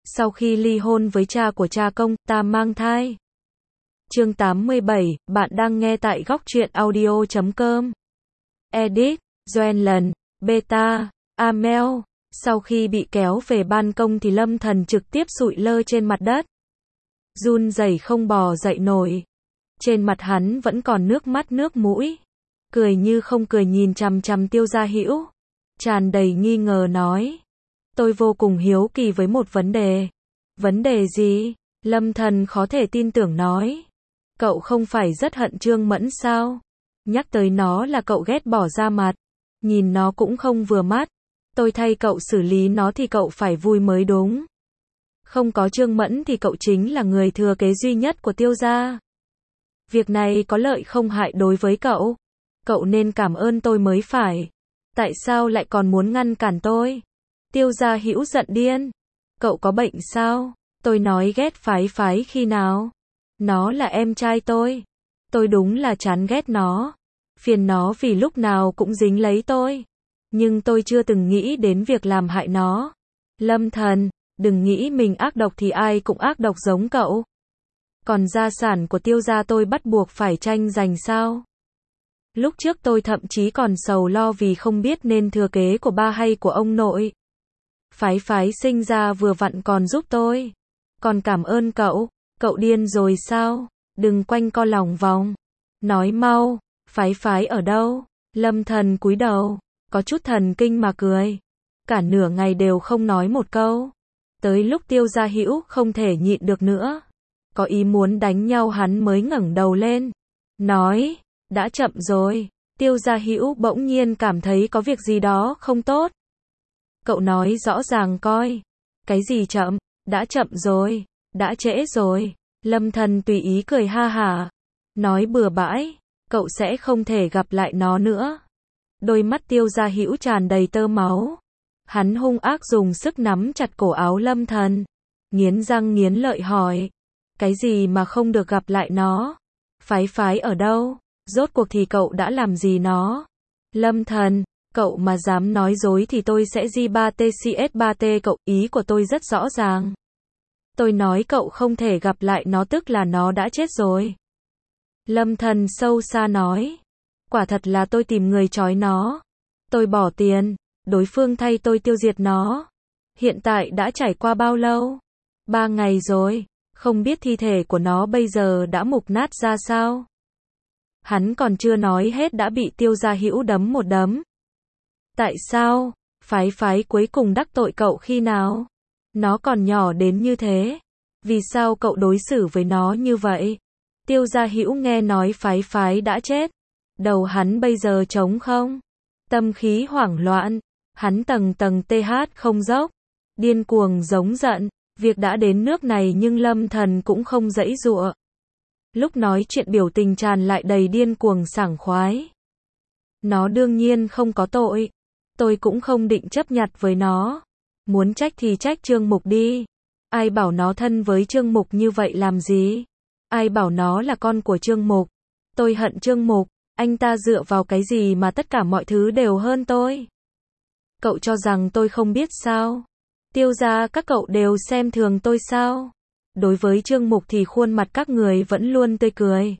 Sau khi ly hôn với cha của cha công, ta mang thai. Chương 87, bạn đang nghe tại góc truyện audio.com. Edit, Doan lần, Beta, Amel. Sau khi bị kéo về ban công thì Lâm Thần trực tiếp sụi lơ trên mặt đất. Run rẩy không bò dậy nổi. Trên mặt hắn vẫn còn nước mắt nước mũi. Cười như không cười nhìn chằm chằm Tiêu Gia Hữu. Tràn đầy nghi ngờ nói. Tôi vô cùng hiếu kỳ với một vấn đề. Vấn đề gì? Lâm Thần khó thể tin tưởng nói. Cậu không phải rất hận Trương Mẫn sao? Nhắc tới nó là cậu ghét bỏ ra mặt. Nhìn nó cũng không vừa mắt. Tôi thay cậu xử lý nó thì cậu phải vui mới đúng. Không có Trương Mẫn thì cậu chính là người thừa kế duy nhất của Tiêu gia. Việc này có lợi không hại đối với cậu. Cậu nên cảm ơn tôi mới phải. Tại sao lại còn muốn ngăn cản tôi? Tiêu Gia Hữu giận điên. Cậu có bệnh sao? Tôi nói ghét Phái Phái khi nào? Nó là em trai tôi. Tôi đúng là chán ghét nó. Phiền nó vì lúc nào cũng dính lấy tôi. Nhưng tôi chưa từng nghĩ đến việc làm hại nó. Lâm Thần, đừng nghĩ mình ác độc thì ai cũng ác độc giống cậu. Còn gia sản của Tiêu gia tôi bắt buộc phải tranh giành sao? Lúc trước tôi thậm chí còn sầu lo vì không biết nên thừa kế của ba hay của ông nội. Phái Phái sinh ra vừa vặn còn giúp tôi. Còn cảm ơn cậu. Cậu điên rồi sao? Đừng quanh co lòng vòng. Nói mau, Phái Phái ở đâu? Lâm Thần cúi đầu, có chút thần kinh mà cười. Cả nửa ngày đều không nói một câu. Tới lúc Tiêu Gia Hữu không thể nhịn được nữa. Có ý muốn đánh nhau hắn mới ngẩng đầu lên. Nói, đã chậm rồi. Tiêu Gia Hữu bỗng nhiên cảm thấy có việc gì đó không tốt. Cậu nói rõ ràng coi. Cái gì chậm? Đã chậm rồi. Đã trễ rồi. Lâm Thần tùy ý cười ha hả. Nói bừa bãi. Cậu sẽ không thể gặp lại nó nữa. Đôi mắt Tiêu Gia Hữu tràn đầy tơ máu. Hắn hung ác dùng sức nắm chặt cổ áo Lâm Thần. Nghiến răng nghiến lợi hỏi. Cái gì mà không được gặp lại nó? Phái Phái ở đâu? Rốt cuộc thì cậu đã làm gì nó? Lâm Thần, cậu mà dám nói dối thì tôi sẽ J3TCS3T cậu, ý của tôi rất rõ ràng. Tôi nói cậu không thể gặp lại nó tức là nó đã chết rồi. Lâm Thần sâu xa nói. Quả thật là tôi tìm người trói nó. Tôi bỏ tiền, đối phương thay tôi tiêu diệt nó. Hiện tại đã trải qua bao lâu? 3 ngày rồi, không biết thi thể của nó bây giờ đã mục nát ra sao? Hắn còn chưa nói hết đã bị Tiêu Gia Hữu đấm một đấm. Tại sao? Phái Phái cuối cùng đắc tội cậu khi nào? Nó còn nhỏ đến như thế. Vì sao cậu đối xử với nó như vậy? Tiêu Gia Hữu nghe nói Phái Phái đã chết. Đầu hắn bây giờ trống không? Tâm khí hoảng loạn. Hắn tầng tầng TH không dốc. Điên cuồng giống giận. Việc đã đến nước này nhưng Lâm Thần cũng không giãy giụa. Lúc nói chuyện biểu tình tràn lại đầy điên cuồng sảng khoái. Nó đương nhiên không có tội. Tôi cũng không định chấp nhặt với nó. Muốn trách thì trách Trương Mục đi. Ai bảo nó thân với Trương Mục như vậy làm gì? Ai bảo nó là con của Trương Mục? Tôi hận Trương Mục. Anh ta dựa vào cái gì mà tất cả mọi thứ đều hơn tôi? Cậu cho rằng tôi không biết sao? Tiêu gia các cậu đều xem thường tôi sao? Đối với Trương Mục thì khuôn mặt các người vẫn luôn tươi cười.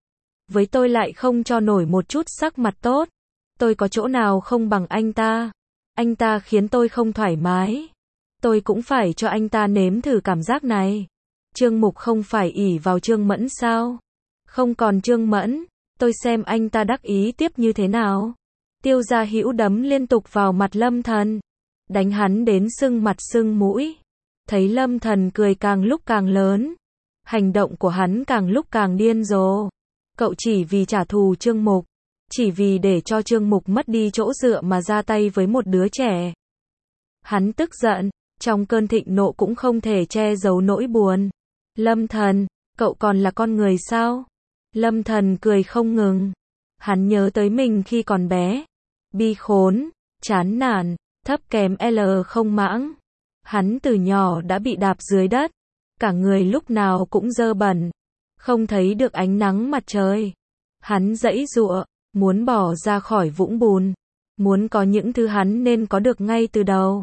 Với tôi lại không cho nổi một chút sắc mặt tốt. Tôi có chỗ nào không bằng anh ta? Anh ta khiến tôi không thoải mái. Tôi cũng phải cho anh ta nếm thử cảm giác này. Trương Mục không phải ỷ vào Trương Mẫn sao? Không còn Trương Mẫn, tôi xem anh ta đắc ý tiếp như thế nào. Tiêu Gia Hữu đấm liên tục vào mặt Lâm Thần. Đánh hắn đến sưng mặt sưng mũi. Thấy Lâm Thần cười càng lúc càng lớn. Hành động của hắn càng lúc càng điên rồ. Cậu chỉ vì trả thù Trương Mục. Chỉ vì để cho Trương Mục mất đi chỗ dựa mà ra tay với một đứa trẻ. Hắn tức giận. Trong cơn thịnh nộ cũng không thể che giấu nỗi buồn. Lâm Thần, cậu còn là con người sao? Lâm Thần cười không ngừng. Hắn nhớ tới mình khi còn bé. Bi khốn, chán nản, thấp kém L không mãng. Hắn từ nhỏ đã bị đạp dưới đất. Cả người lúc nào cũng dơ bẩn. Không thấy được ánh nắng mặt trời. Hắn giãy giụa, muốn bỏ ra khỏi vũng bùn. Muốn có những thứ hắn nên có được ngay từ đầu.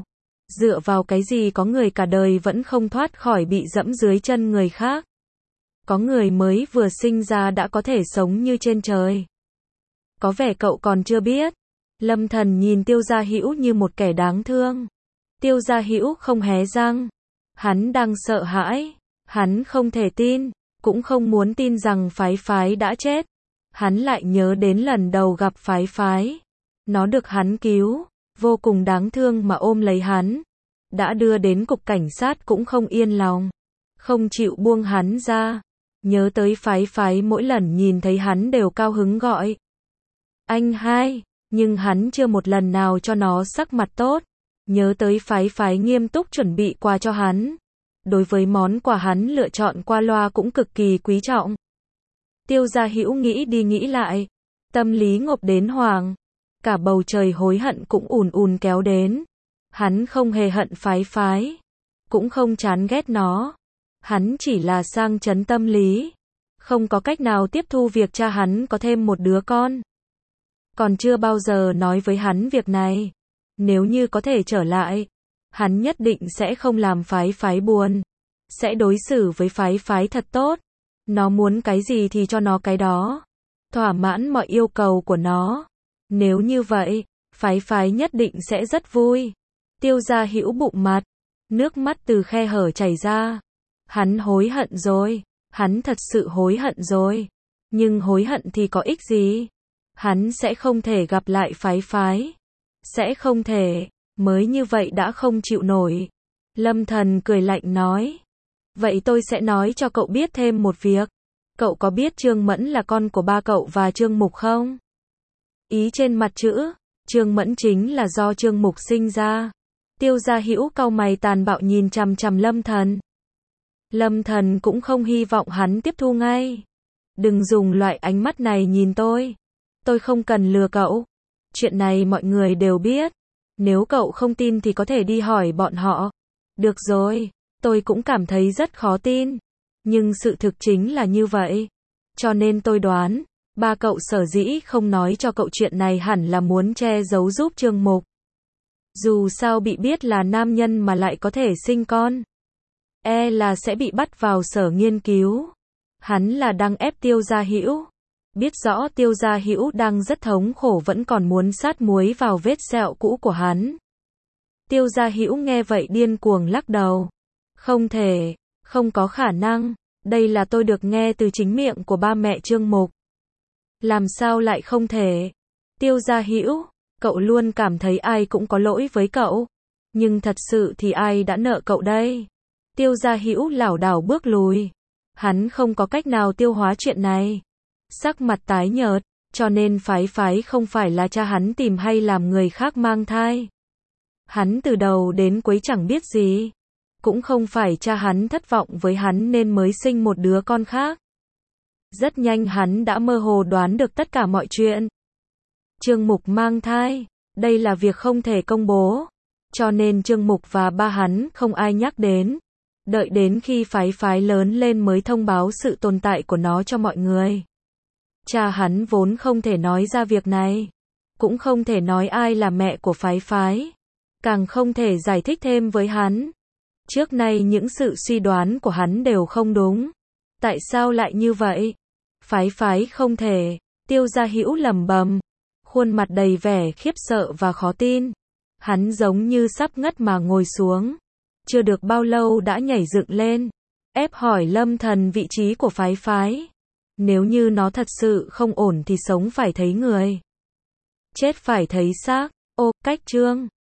Dựa vào cái gì có người cả đời vẫn không thoát khỏi bị dẫm dưới chân người khác? Có người mới vừa sinh ra đã có thể sống như trên trời. Có vẻ cậu còn chưa biết. Lâm Thần nhìn Tiêu Gia Hữu như một kẻ đáng thương. Tiêu Gia Hữu không hé răng. Hắn đang sợ hãi. Hắn không thể tin, cũng không muốn tin rằng Phái Phái đã chết. Hắn lại nhớ đến lần đầu gặp Phái Phái. Nó được hắn cứu, vô cùng đáng thương mà ôm lấy hắn. Đã đưa đến cục cảnh sát cũng không yên lòng. Không chịu buông hắn ra. Nhớ tới Phái Phái mỗi lần nhìn thấy hắn đều cao hứng gọi. Anh hai, nhưng hắn chưa một lần nào cho nó sắc mặt tốt. Nhớ tới Phái Phái nghiêm túc chuẩn bị quà cho hắn. Đối với món quà hắn lựa chọn qua loa cũng cực kỳ quý trọng. Tiêu Gia Hữu nghĩ đi nghĩ lại. Tâm lý ngộp đến hoảng. Cả bầu trời hối hận cũng ùn ùn kéo đến. Hắn không hề hận Phái Phái. Cũng không chán ghét nó. Hắn chỉ là sang chấn tâm lý. Không có cách nào tiếp thu việc cha hắn có thêm một đứa con. Còn chưa bao giờ nói với hắn việc này. Nếu như có thể trở lại, hắn nhất định sẽ không làm Phái Phái buồn. Sẽ đối xử với Phái Phái thật tốt. Nó muốn cái gì thì cho nó cái đó. Thỏa mãn mọi yêu cầu của nó. Nếu như vậy, Phái Phái nhất định sẽ rất vui. Tiêu Gia Hữu bụng mặt. Nước mắt từ khe hở chảy ra. Hắn hối hận rồi. Hắn thật sự hối hận rồi. Nhưng hối hận thì có ích gì? Hắn sẽ không thể gặp lại Phái Phái. Sẽ không thể. Mới như vậy đã không chịu nổi. Lâm Thần cười lạnh nói. Vậy tôi sẽ nói cho cậu biết thêm một việc. Cậu có biết Trương Mẫn là con của ba cậu và Trương Mục không? Ý trên mặt chữ, Trương Mẫn chính là do Trương Mục sinh ra. Tiêu Gia Hữu cau mày tàn bạo nhìn chằm chằm Lâm Thần. Lâm Thần cũng không hy vọng hắn tiếp thu ngay. Đừng dùng loại ánh mắt này nhìn tôi. Tôi không cần lừa cậu. Chuyện này mọi người đều biết. Nếu cậu không tin thì có thể đi hỏi bọn họ. Được rồi, tôi cũng cảm thấy rất khó tin. Nhưng sự thực chính là như vậy. Cho nên tôi đoán, ba cậu sở dĩ không nói cho cậu chuyện này hẳn là muốn che giấu giúp Trương Mục. Dù sao bị biết là nam nhân mà lại có thể sinh con. Là sẽ bị bắt vào sở nghiên cứu. Hắn là đang ép Tiêu Gia Hữu. Biết rõ Tiêu Gia Hữu đang rất thống khổ vẫn còn muốn sát muối vào vết sẹo cũ của hắn. Tiêu Gia Hữu nghe vậy điên cuồng lắc đầu. Không thể, không có khả năng, đây là tôi được nghe từ chính miệng của ba mẹ Trương Mục. Làm sao lại không thể? Tiêu Gia Hữu, cậu luôn cảm thấy ai cũng có lỗi với cậu. Nhưng thật sự thì ai đã nợ cậu đây? Tiêu Gia Hữu lảo đảo bước lùi. Hắn không có cách nào tiêu hóa chuyện này. Sắc mặt tái nhợt, cho nên Phái Phái không phải là cha hắn tìm hay làm người khác mang thai. Hắn từ đầu đến cuối chẳng biết gì. Cũng không phải cha hắn thất vọng với hắn nên mới sinh một đứa con khác. Rất nhanh hắn đã mơ hồ đoán được tất cả mọi chuyện. Trương Mục mang thai, đây là việc không thể công bố. Cho nên Trương Mục và ba hắn không ai nhắc đến. Đợi đến khi Phái Phái lớn lên mới thông báo sự tồn tại của nó cho mọi người. Cha hắn vốn không thể nói ra việc này. Cũng không thể nói ai là mẹ của Phái Phái. Càng không thể giải thích thêm với hắn. Trước nay những sự suy đoán của hắn đều không đúng. Tại sao lại như vậy? Phái Phái không thể. Tiêu Gia Hữu lẩm bẩm. Khuôn mặt đầy vẻ khiếp sợ và khó tin. Hắn giống như sắp ngất mà ngồi xuống. Chưa được bao lâu đã nhảy dựng lên. Ép hỏi Lâm Thần vị trí của Phái Phái. Nếu như nó thật sự không ổn thì sống phải thấy người. Chết phải thấy xác. Ô, cách chương.